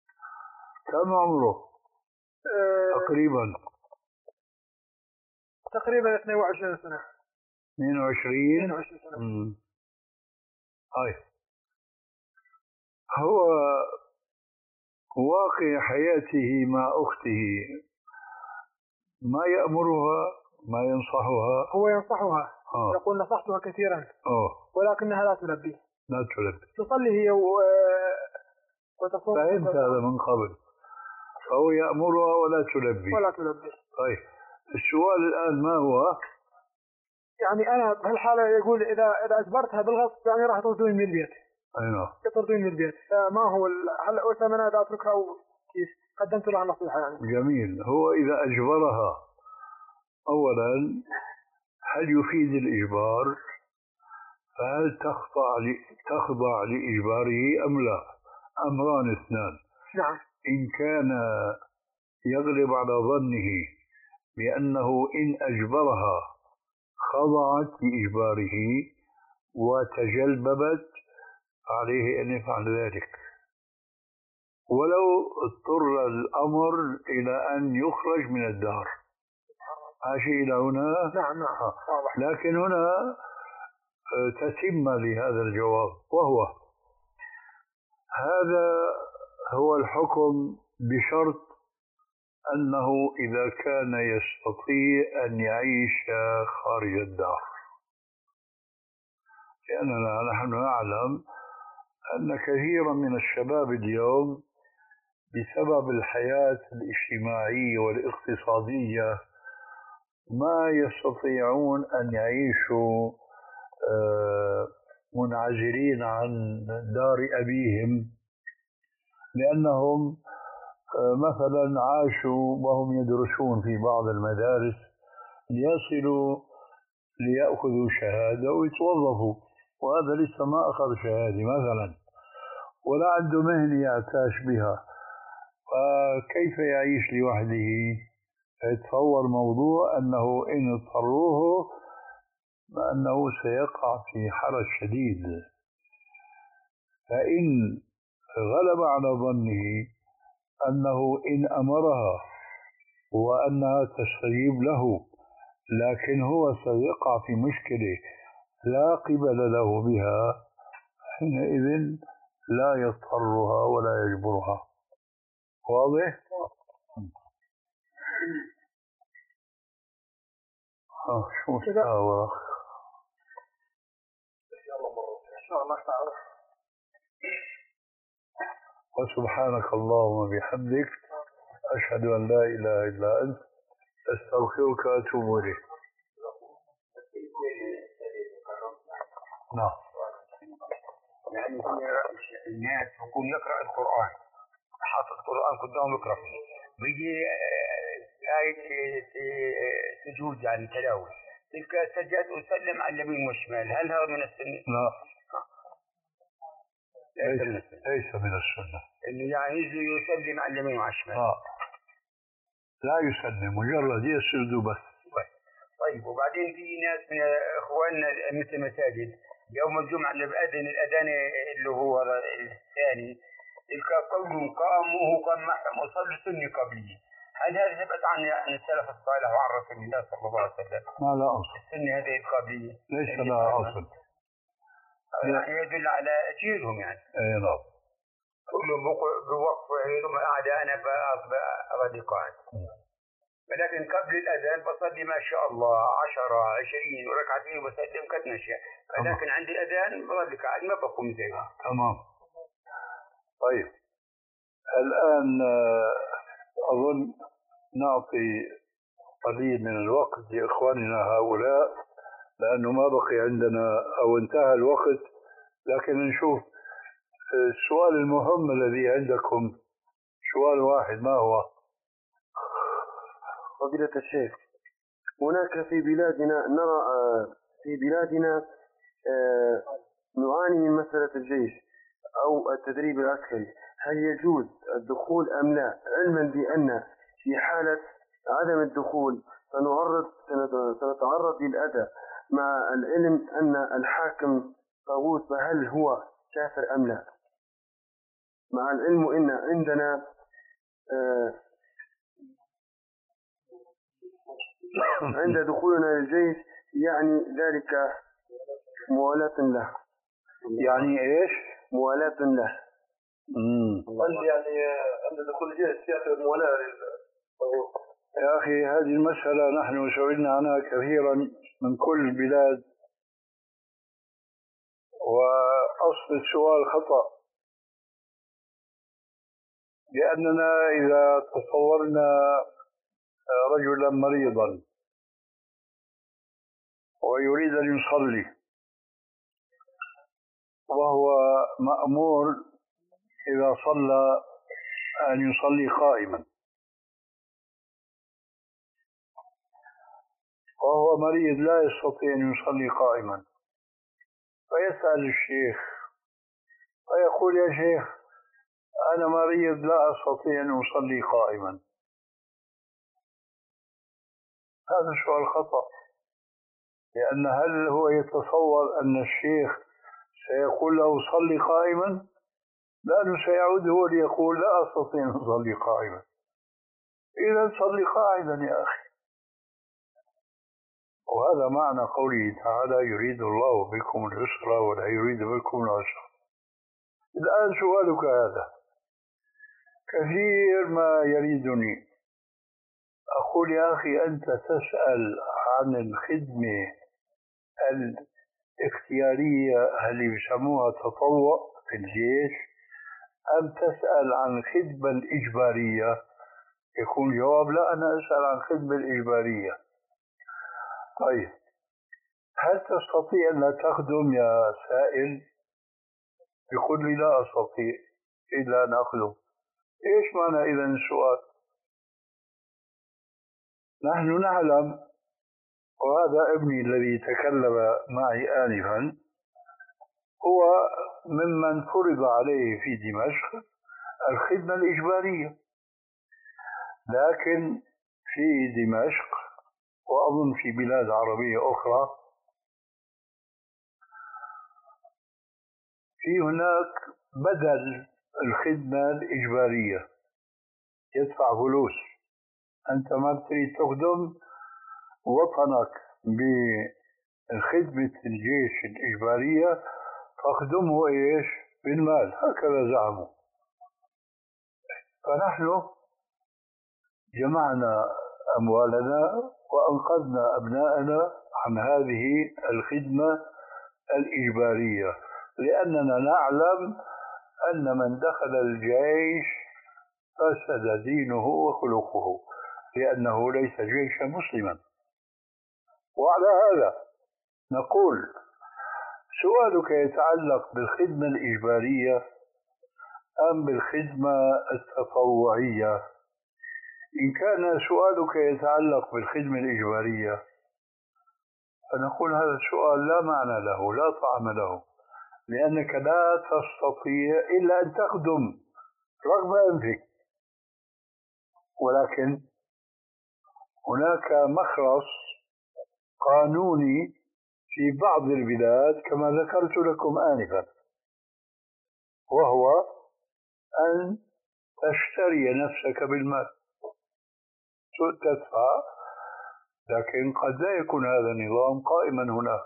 كم عمره؟ أه تقريبا تقريبا اثنين وعشرين سنة. اثنين وعشرين. اثنين وعشرين سنة. مم. هاي هو واقع حياته مع أخته، ما يأمرها ما ينصحها. هو ينصحها. آه. يقول نصحتها كثيرا. أوه. ولكنها لا تلبي. لا تلبي. تصلي هي و... وتصوم. فهمت هذا من قبل. فهو يأمرها ولا تلبي. ولا تلبي. طيب السؤال الآن ما هو؟ يعني أنا بهالحالة يقول إذا إذا أجبرتها بالغصب يعني راح تطردوني من البيت. أي نعم. يطردوني من البيت. فما هو ال... هل أتمنى إذا أتركها أو كيف؟ قدمت لها نصيحة يعني. جميل. هو إذا أجبرها أولا هل يفيد الإجبار؟ فهل تخضع ل... تخضع لإجباره أم لا؟ أمران اثنان. نعم. إن كان يغلب على ظنه بأنه إن أجبرها خضعت لإجباره وتجلببت عليه أن يفعل ذلك، ولو اضطر الأمر إلى أن يخرج من الدار. ماشي إلى هنا؟ نعم نعم. واضح. لكن هنا تتمة لهذا الجواب، وهو هذا هو الحكم بشرط أنه إذا كان يستطيع أن يعيش خارج الدار، لأننا نحن نعلم أن كثيرا من الشباب اليوم بسبب الحياة الاجتماعية والاقتصادية ما يستطيعون أن يعيشوا منعزلين عن دار أبيهم، لأنهم مثلا عاشوا وهم يدرسون في بعض المدارس ليصلوا ليأخذوا شهادة ويتوظفوا، وهذا لسه ما أخذ شهادة مثلا ولا عنده مهنة يعتاش بها، فكيف يعيش لوحده؟ فيتصور موضوع أنه إن اضطروه أنه سيقع في حرج شديد. فإن غلب على ظنه أنه إن أمرها وأنها تستجيب له لكن هو سيقع في مشكلة لا قبل له بها، حينئذ لا يضطرها ولا يجبرها. واضح؟ آه شو مستعورة إن شاء الله تعالى. وسبحانك اللهم وبحمدك أشهد أن لا إله إلا أنت أستغفرك وأتوب إليك. نعم. يعني الناس يكون يقرأ القرآن، حاطط القرآن قدامه يقرأ فيه، بيجي آية سجود يعني تلاوة، تلك سجد وسلم على اليمين والشمال، هل هذا من السنة؟ لا. ليس من السنة. ليس من السنة. إنه يعني يجي يسلم على اليمين وعلى الشمال. آه. لا يسلم، مجرد يسجد بس. طيب وبعدين في ناس من إخواننا مثل مساجد يوم الجمعة اللي بأذن الأذان اللي هو الثاني تلك قوم قاموا قام معهم وصلوا سنة قبلية، هل هذا ثبت عن عن السلف الصالح وعن رسول الله صلى الله عليه وسلم؟ ما لا أصل. السنة هذه القبلية ليس لها أصل. يعني يدل على جيلهم يعني. أي نعم. كلهم بوقفوا ثم قعد أنا بغدي قاعد. ولكن قبل الأذان بصلي ما شاء الله عشرة عشرين وركعتين وبسلم قد نشاء، ولكن عند الأذان بغدي قاعد ما بقوم زيها. تمام. طيب الآن أظن نعطي قليل من الوقت لإخواننا هؤلاء لأنه ما بقي عندنا أو انتهى الوقت، لكن نشوف السؤال المهم الذي عندكم. سؤال واحد، ما هو؟ فضيلة الشيخ، هناك في بلادنا نرى في بلادنا نعاني من مسألة الجيش أو التدريب العسكري، هل يجوز الدخول أم لا، علما بأن في حالة عدم الدخول سنعرض سنتعرض للأذى، مع العلم أن الحاكم طاغوت، فهل هو كافر أم لا، مع العلم أن عندنا عند دخولنا للجيش يعني ذلك موالاة له. يعني إيش؟ موالاة له. امم قال يعني عند دخول الجيش يعتبر موالاة للطاغوت. يا أخي هذه المسألة نحن سئلنا عنها كثيرا من كل البلاد، وأصل السؤال خطأ، لأننا إذا تصورنا رجلا مريضا ويريد أن يصلي وهو مأمور إذا صلى أن يصلي قائما، وهو مريض لا يستطيع أن يصلي قائما، فيسأل الشيخ فيقول يا شيخ أنا مريض لا أستطيع أن أصلي قائما. هذا سؤال خطأ، لأن هل هو يتصور أن الشيخ سيقول له صلي قائما؟ لأنه سيعود هو ليقول لا أستطيع أن أصلي قائما. إذا صلي قاعدا يا أخي. وهذا معنى قوله تعالى يريد الله بكم اليسر ولا يريد بكم العسر. الآن سؤالك هذا كثير ما يريدني أقول يا أخي أنت تسأل عن الخدمة الاختيارية اللي بيسموها تطوع في الجيش، أم تسأل عن الخدمة الإجبارية؟ يكون جواب لا، أنا أسأل عن الخدمة الإجبارية. طيب هل تستطيع أن لا تخدم يا سائل؟ يقول لي لا أستطيع إلا أن أخدم. إيش معنى إذن السؤال؟ نحن نعلم، وهذا ابني الذي تكلم معي آنفا هو ممن فرض عليه في دمشق الخدمة الإجبارية، لكن في دمشق وأظن في بلاد عربية أخرى في هناك بدل الخدمة الإجبارية، يدفع فلوس. أنت ما بتريد تخدم وطنك بخدمة الجيش الإجبارية، تخدمه إيش؟ بالمال، هكذا زعموا. فنحن جمعنا أموالنا وأنقذنا أبناءنا عن هذه الخدمة الإجبارية، لأننا نعلم أن من دخل الجيش فسد دينه وخلقه، لأنه ليس جيشا مسلما. وعلى هذا نقول سؤالك يتعلق بالخدمة الإجبارية أم بالخدمة التطوعية؟ إن كان سؤالك يتعلق بالخدمة الإجبارية فنقول هذا السؤال لا معنى له، لا طعم له، لأنك لا تستطيع إلا أن تخدم رغم أنفك. ولكن هناك مخرص قانوني في بعض البلاد كما ذكرت لكم آنفا، وهو أن تشتري نفسك بالمال، تدفع، لكن قد لا يكون هذا النظام قائما هناك.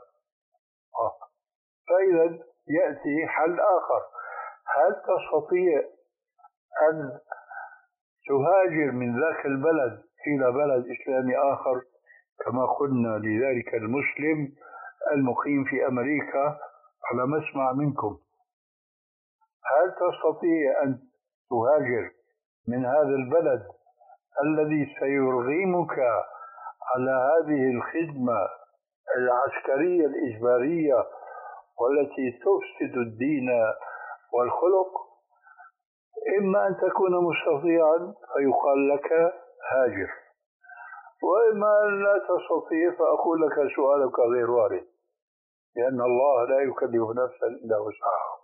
فإذا يأتي حل آخر، هل تستطيع أن تهاجر من ذاك البلد إلى بلد إسلامي آخر كما قلنا لذلك المسلم المقيم في أمريكا على مسمع منكم؟ هل تستطيع أن تهاجر من هذا البلد الذي سيرغمك على هذه الخدمة العسكرية الإجبارية والتي تفسد الدين والخلق؟ إما أن تكون مستطيعا فيقال لك هاجر، وإما أن لا تستطيع فأقول لك سؤالك غير وارد، لأن الله لا يكلف نفسا إلا وسعها.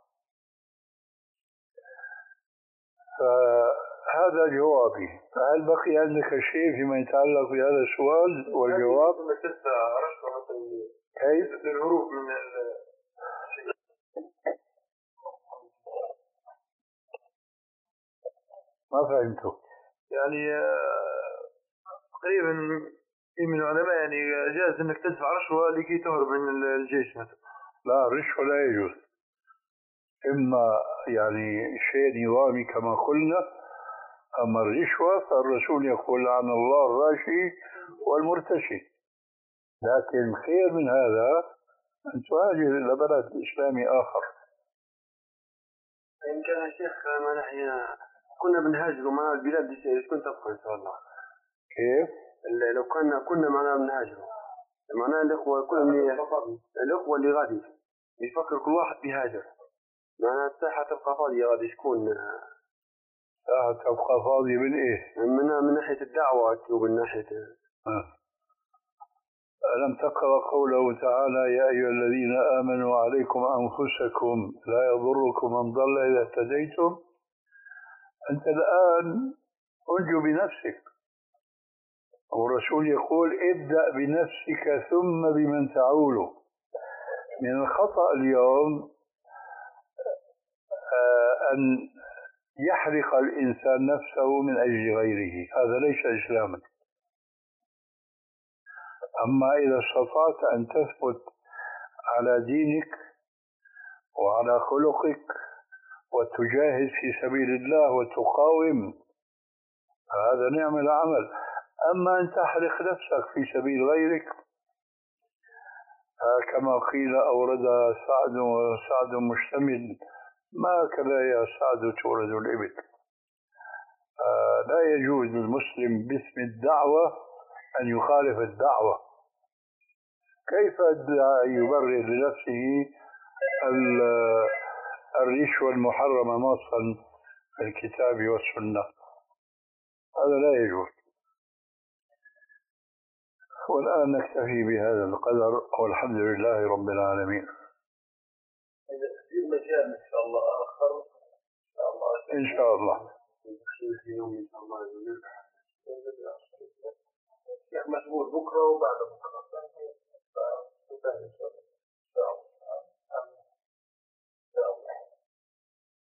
فهذا جوابي. فهل بقي عندك شيء فيما يتعلق بهذا السؤال والجواب؟ كيف؟ للهروب من ما فهمته. يعني تقريبا من العلماء يعني جاز انك تدفع رشوة لكي تهرب من الجيش مثلا. لا، الرشوة لا يجوز. إما يعني شيء نظامي كما قلنا، أما الرشوة فالرسول يقول عن الله الراشي والمرتشي. لكن خير من هذا أن تهاجر إلى بلد إسلامي آخر. إن كان يا شيخ ما نحن كنا بنهاجر مع البلاد دي كنت تبقى إن شاء الله. كيف؟ لو كنا كنا معنا بنهاجر معناه الإخوة كل الإخوة اللي غادي يفكر كل واحد بيهاجر، معناها الساحة تبقى فاضية غادي شكون؟ ساحة تبقى فاضية من إيه؟ من من ناحية الدعوة ومن ناحية آه. ألم تقرأ قوله تعالى يا أيها الذين آمنوا عليكم أنفسكم لا يضركم من ضل إذا اهتديتم؟ أنت الآن أنجو بنفسك، والرسول يقول ابدأ بنفسك ثم بمن تعول. من الخطأ اليوم أن يحرق الإنسان نفسه من أجل غيره، هذا ليس إسلاما. أما إذا استطعت أن تثبت على دينك وعلى خلقك وتجاهد في سبيل الله وتقاوم، هذا نعم العمل. أما أن تحرق نفسك في سبيل غيرك كما قيل أورد سعد سعد مشتمل ما كذا يا سعد تورد الإبل. لا يجوز للمسلم باسم الدعوة أن يخالف الدعوة. كيف يبرر لنفسه الرشوة المحرمة نصا في الكتاب والسنة؟ هذا لا يجوز. والآن نكتفي بهذا القدر والحمد لله رب العالمين. في مجال إن شاء الله آخر إن شاء الله شيخ مشغول بكرة وبعد بكرة.